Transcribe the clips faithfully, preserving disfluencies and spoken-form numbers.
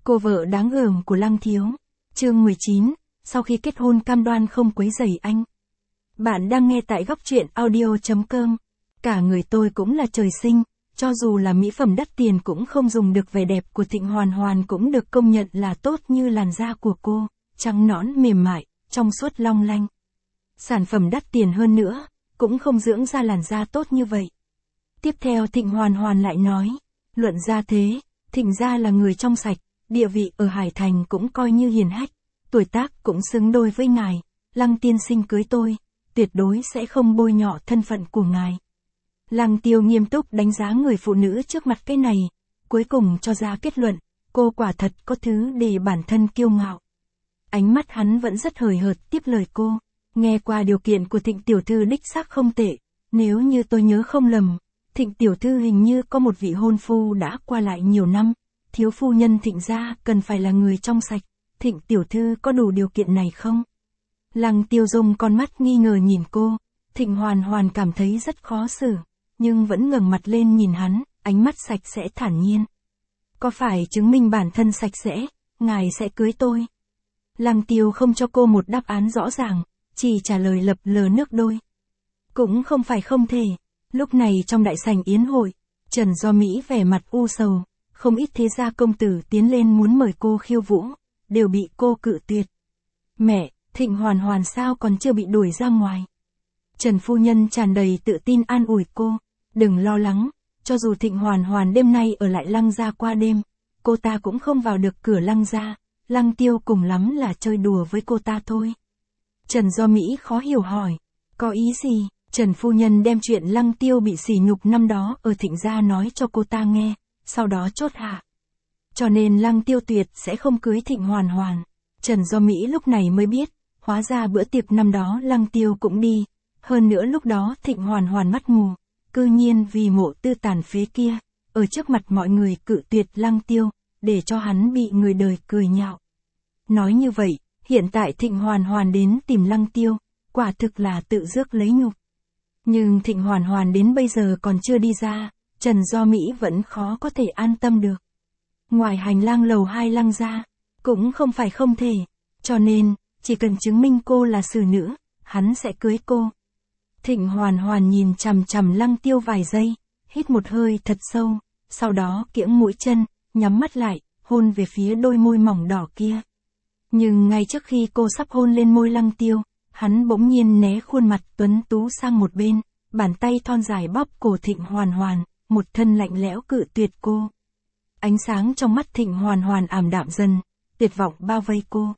Cô vợ đáng gờm của Lăng Thiếu. Chương mười chín, sau khi kết hôn cam đoan không quấy rầy anh. Bạn đang nghe tại góc truyện audio chấm com. Cả người tôi cũng là trời sinh, cho dù là mỹ phẩm đắt tiền cũng không dùng được vẻ đẹp của Thịnh Hoàn Hoàn cũng được công nhận là tốt như làn da của cô, trắng nõn mềm mại, trong suốt long lanh. Sản phẩm đắt tiền hơn nữa, cũng không dưỡng ra làn da tốt như vậy. Tiếp theo Thịnh Hoàn Hoàn lại nói, luận ra thế, Thịnh gia là người trong sạch, địa vị ở Hải Thành cũng coi như hiền hách, tuổi tác cũng xứng đôi với ngài, Lăng tiên sinh cưới tôi, tuyệt đối sẽ không bôi nhọ thân phận của ngài. Lăng Tiêu nghiêm túc đánh giá người phụ nữ trước mặt cái này, cuối cùng cho ra kết luận, cô quả thật có thứ để bản thân kiêu ngạo. Ánh mắt hắn vẫn rất hời hợt tiếp lời cô, nghe qua điều kiện của Thịnh tiểu thư đích xác không tệ, nếu như tôi nhớ không lầm, Thịnh tiểu thư hình như có một vị hôn phu đã qua lại nhiều năm, thiếu phu nhân Thịnh gia cần phải là người trong sạch, Thịnh tiểu thư có đủ điều kiện này không? Lăng Tiêu dùng con mắt nghi ngờ nhìn cô, Thịnh Hoàn Hoàn cảm thấy rất khó xử, nhưng vẫn ngẩng mặt lên nhìn hắn, ánh mắt sạch sẽ thản nhiên. Có phải chứng minh bản thân sạch sẽ, ngài sẽ cưới tôi? Lăng Tiêu không cho cô một đáp án rõ ràng, chỉ trả lời lập lờ nước đôi. Cũng không phải không thể, lúc này trong đại sảnh yến hội, Trần Do Mỹ vẻ mặt u sầu, không ít thế gia công tử tiến lên muốn mời cô khiêu vũ, đều bị cô cự tuyệt. Mẹ, Thịnh Hoàn Hoàn sao còn chưa bị đuổi ra ngoài? Trần phu nhân tràn đầy tự tin an ủi cô, đừng lo lắng, cho dù Thịnh Hoàn Hoàn đêm nay ở lại Lăng gia qua đêm, cô ta cũng không vào được cửa Lăng gia, Lăng Tiêu cùng lắm là chơi đùa với cô ta thôi. Trần Do Mỹ khó hiểu hỏi, có ý gì? Trần phu nhân đem chuyện Lăng Tiêu bị sỉ nhục năm đó ở Thịnh gia nói cho cô ta nghe, sau đó chốt hạ. Cho nên Lăng Tiêu tuyệt sẽ không cưới Thịnh Hoàn Hoàn. Trần Do Mỹ lúc này mới biết, hóa ra bữa tiệc năm đó Lăng Tiêu cũng đi, hơn nữa lúc đó Thịnh Hoàn Hoàn mắt mù, cư nhiên vì mộ tư tàn phế kia, ở trước mặt mọi người cự tuyệt Lăng Tiêu, để cho hắn bị người đời cười nhạo. Nói như vậy, hiện tại Thịnh Hoàn Hoàn đến tìm Lăng Tiêu, quả thực là tự rước lấy nhục. Nhưng Thịnh Hoàn Hoàn đến bây giờ còn chưa đi ra, Trần Do Mỹ vẫn khó có thể an tâm được. Ngoài hành lang lầu hai Lăng gia, cũng không phải không thể, cho nên, chỉ cần chứng minh cô là xử nữ, hắn sẽ cưới cô. Thịnh Hoàn Hoàn nhìn chằm chằm Lăng Tiêu vài giây, hít một hơi thật sâu, sau đó kiễng mũi chân, nhắm mắt lại, hôn về phía đôi môi mỏng đỏ kia. Nhưng ngay trước khi cô sắp hôn lên môi Lăng Tiêu, hắn bỗng nhiên né khuôn mặt tuấn tú sang một bên, bàn tay thon dài bóp cổ Thịnh Hoàn Hoàn, một thân lạnh lẽo cự tuyệt cô. Ánh sáng trong mắt Thịnh Hoàn Hoàn ảm đạm dần, tuyệt vọng bao vây cô.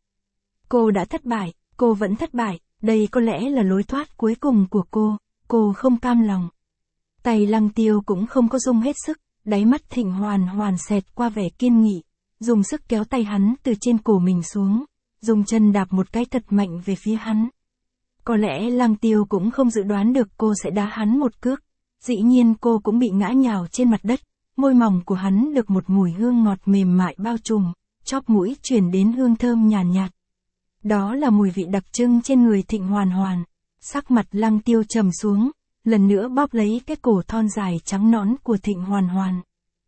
Cô đã thất bại, cô vẫn thất bại, đây có lẽ là lối thoát cuối cùng của cô, cô không cam lòng. Tay Lăng Tiêu cũng không có dùng hết sức, đáy mắt Thịnh Hoàn Hoàn xẹt qua vẻ kiên nghị, dùng sức kéo tay hắn từ trên cổ mình xuống, dùng chân đạp một cái thật mạnh về phía hắn. Có lẽ Lăng Tiêu cũng không dự đoán được cô sẽ đá hắn một cước, dĩ nhiên cô cũng bị ngã nhào trên mặt đất, môi mỏng của hắn được một mùi hương ngọt mềm mại bao trùm, chóp mũi truyền đến hương thơm nhàn nhạt, nhạt. Đó là mùi vị đặc trưng trên người Thịnh Hoàn Hoàn. Sắc mặt Lăng Tiêu trầm xuống, lần nữa bóp lấy cái cổ thon dài trắng nõn của Thịnh Hoàn Hoàn.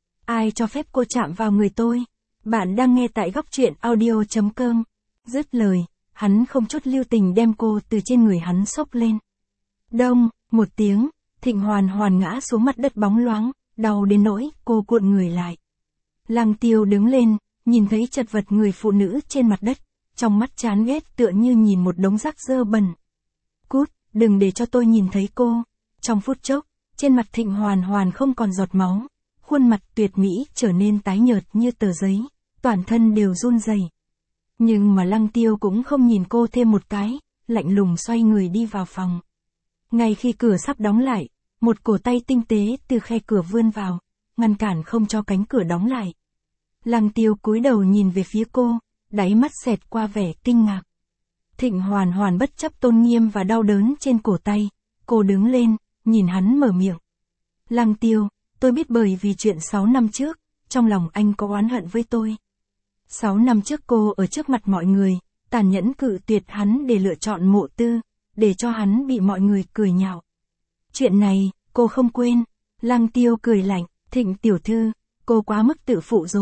Ai cho phép cô chạm vào người tôi? Bạn đang nghe tại góc truyện audio chấm com. Dứt lời, hắn không chút lưu tình đem cô từ trên người hắn xốc lên. Đông, một tiếng, Thịnh Hoàn Hoàn ngã xuống mặt đất bóng loáng, đau đến nỗi cô cuộn người lại. Lăng Tiêu đứng lên, nhìn thấy chật vật người phụ nữ trên mặt đất, trong mắt chán ghét tựa như nhìn một đống rác dơ bẩn. Cút, đừng để cho tôi nhìn thấy cô. Trong phút chốc, trên mặt Thịnh Hoàn Hoàn không còn giọt máu, khuôn mặt tuyệt mỹ trở nên tái nhợt như tờ giấy, toàn thân đều run rẩy. Nhưng mà Lăng Tiêu cũng không nhìn cô thêm một cái, lạnh lùng xoay người đi vào phòng. Ngay khi cửa sắp đóng lại, một cổ tay tinh tế từ khe cửa vươn vào, ngăn cản không cho cánh cửa đóng lại. Lăng Tiêu cúi đầu nhìn về phía cô, đáy mắt xẹt qua vẻ kinh ngạc. Thịnh Hoàn Hoàn bất chấp tôn nghiêm và đau đớn trên cổ tay, cô đứng lên, nhìn hắn mở miệng. Lăng Tiêu, tôi biết bởi vì chuyện sáu năm trước, trong lòng anh có oán hận với tôi. sáu năm trước cô ở trước mặt mọi người, tàn nhẫn cự tuyệt hắn để lựa chọn Mộ Tư, để cho hắn bị mọi người cười nhạo. Chuyện này, cô không quên. Lăng Tiêu cười lạnh, Thịnh tiểu thư, cô quá mức tự phụ rồi,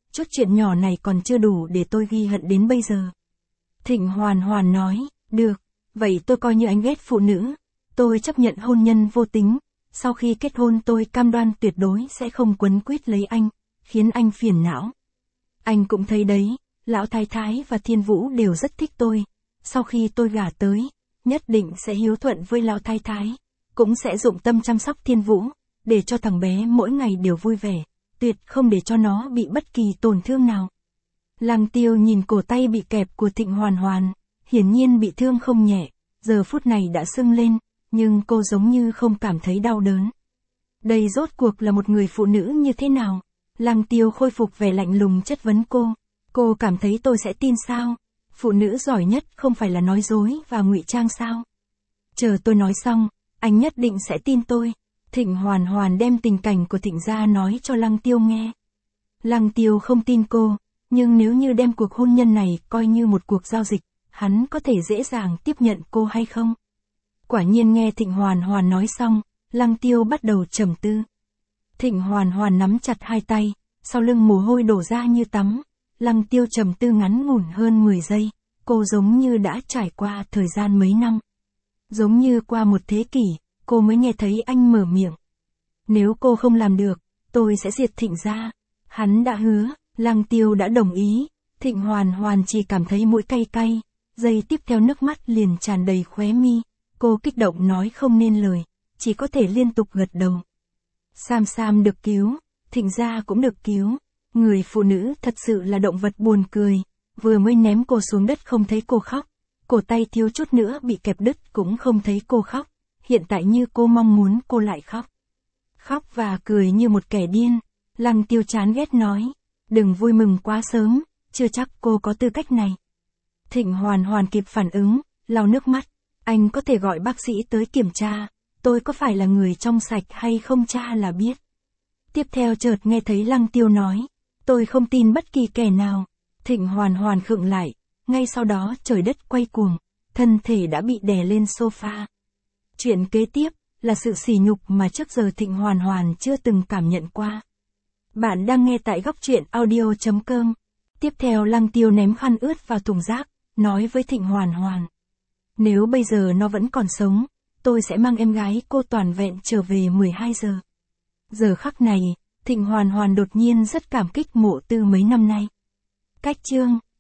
chút chuyện nhỏ này còn chưa đủ để tôi ghi hận đến bây giờ. Thịnh Hoàn Hoàn nói, được, vậy tôi coi như anh ghét phụ nữ. Tôi chấp nhận hôn nhân vô tính, sau khi kết hôn tôi cam đoan tuyệt đối sẽ không quấn quýt lấy anh, khiến anh phiền não. Anh cũng thấy đấy, Lão Thái Thái và Thiên Vũ đều rất thích tôi. Sau khi tôi gả tới, nhất định sẽ hiếu thuận với Lão Thái Thái, cũng sẽ dụng tâm chăm sóc Thiên Vũ, để cho thằng bé mỗi ngày đều vui vẻ, tuyệt không để cho nó bị bất kỳ tổn thương nào. Lăng Tiêu nhìn cổ tay bị kẹp của Thịnh Hoàn Hoàn, hiển nhiên bị thương không nhẹ, giờ phút này đã sưng lên, nhưng cô giống như không cảm thấy đau đớn. Đây rốt cuộc là một người phụ nữ như thế nào? Lăng Tiêu khôi phục vẻ lạnh lùng chất vấn cô. Cô cảm thấy tôi sẽ tin sao? Phụ nữ giỏi nhất không phải là nói dối và ngụy trang sao? Chờ tôi nói xong, anh nhất định sẽ tin tôi. Thịnh Hoàn Hoàn đem tình cảnh của Thịnh gia nói cho Lăng Tiêu nghe. Lăng Tiêu không tin cô, nhưng nếu như đem cuộc hôn nhân này coi như một cuộc giao dịch, hắn có thể dễ dàng tiếp nhận cô hay không? Quả nhiên nghe Thịnh Hoàn Hoàn nói xong, Lăng Tiêu bắt đầu trầm tư. Thịnh Hoàn Hoàn nắm chặt hai tay, sau lưng mồ hôi đổ ra như tắm. Lăng Tiêu trầm tư ngắn ngủn hơn mười giây, cô giống như đã trải qua thời gian mấy năm. Giống như qua một thế kỷ, cô mới nghe thấy anh mở miệng. Nếu cô không làm được, tôi sẽ diệt Thịnh gia. Hắn đã hứa, Lăng Tiêu đã đồng ý. Thịnh Hoàn Hoàn chỉ cảm thấy mũi cay cay, giây tiếp theo nước mắt liền tràn đầy khóe mi. Cô kích động nói không nên lời, chỉ có thể liên tục gật đầu. Sam Sam được cứu, Thịnh gia cũng được cứu. Người phụ nữ thật sự là động vật buồn cười, vừa mới ném cô xuống đất không thấy cô khóc, cổ tay thiếu chút nữa bị kẹp đứt cũng không thấy cô khóc, hiện tại như cô mong muốn cô lại khóc. Khóc và cười như một kẻ điên. Lăng Tiêu chán ghét nói, đừng vui mừng quá sớm, chưa chắc cô có tư cách này. Thịnh Hoàn Hoàn kịp phản ứng, lau nước mắt, anh có thể gọi bác sĩ tới kiểm tra, tôi có phải là người trong sạch hay không cha là biết. Tiếp theo chợt nghe thấy Lăng Tiêu nói, tôi không tin bất kỳ kẻ nào. Thịnh Hoàn Hoàn khựng lại, ngay sau đó trời đất quay cuồng, thân thể đã bị đè lên sofa. Chuyện kế tiếp là sự sỉ nhục mà trước giờ Thịnh Hoàn Hoàn chưa từng cảm nhận qua. Bạn đang nghe tại góc truyện audio chấm com. Tiếp theo Lăng Tiêu ném khăn ướt vào thùng rác, nói với Thịnh Hoàn Hoàn. Nếu bây giờ nó vẫn còn sống, tôi sẽ mang em gái cô toàn vẹn trở về mười hai giờ. Giờ khắc này, Thịnh Hoàn Hoàn đột nhiên rất cảm kích Mộ Tư mấy năm nay. Cách chương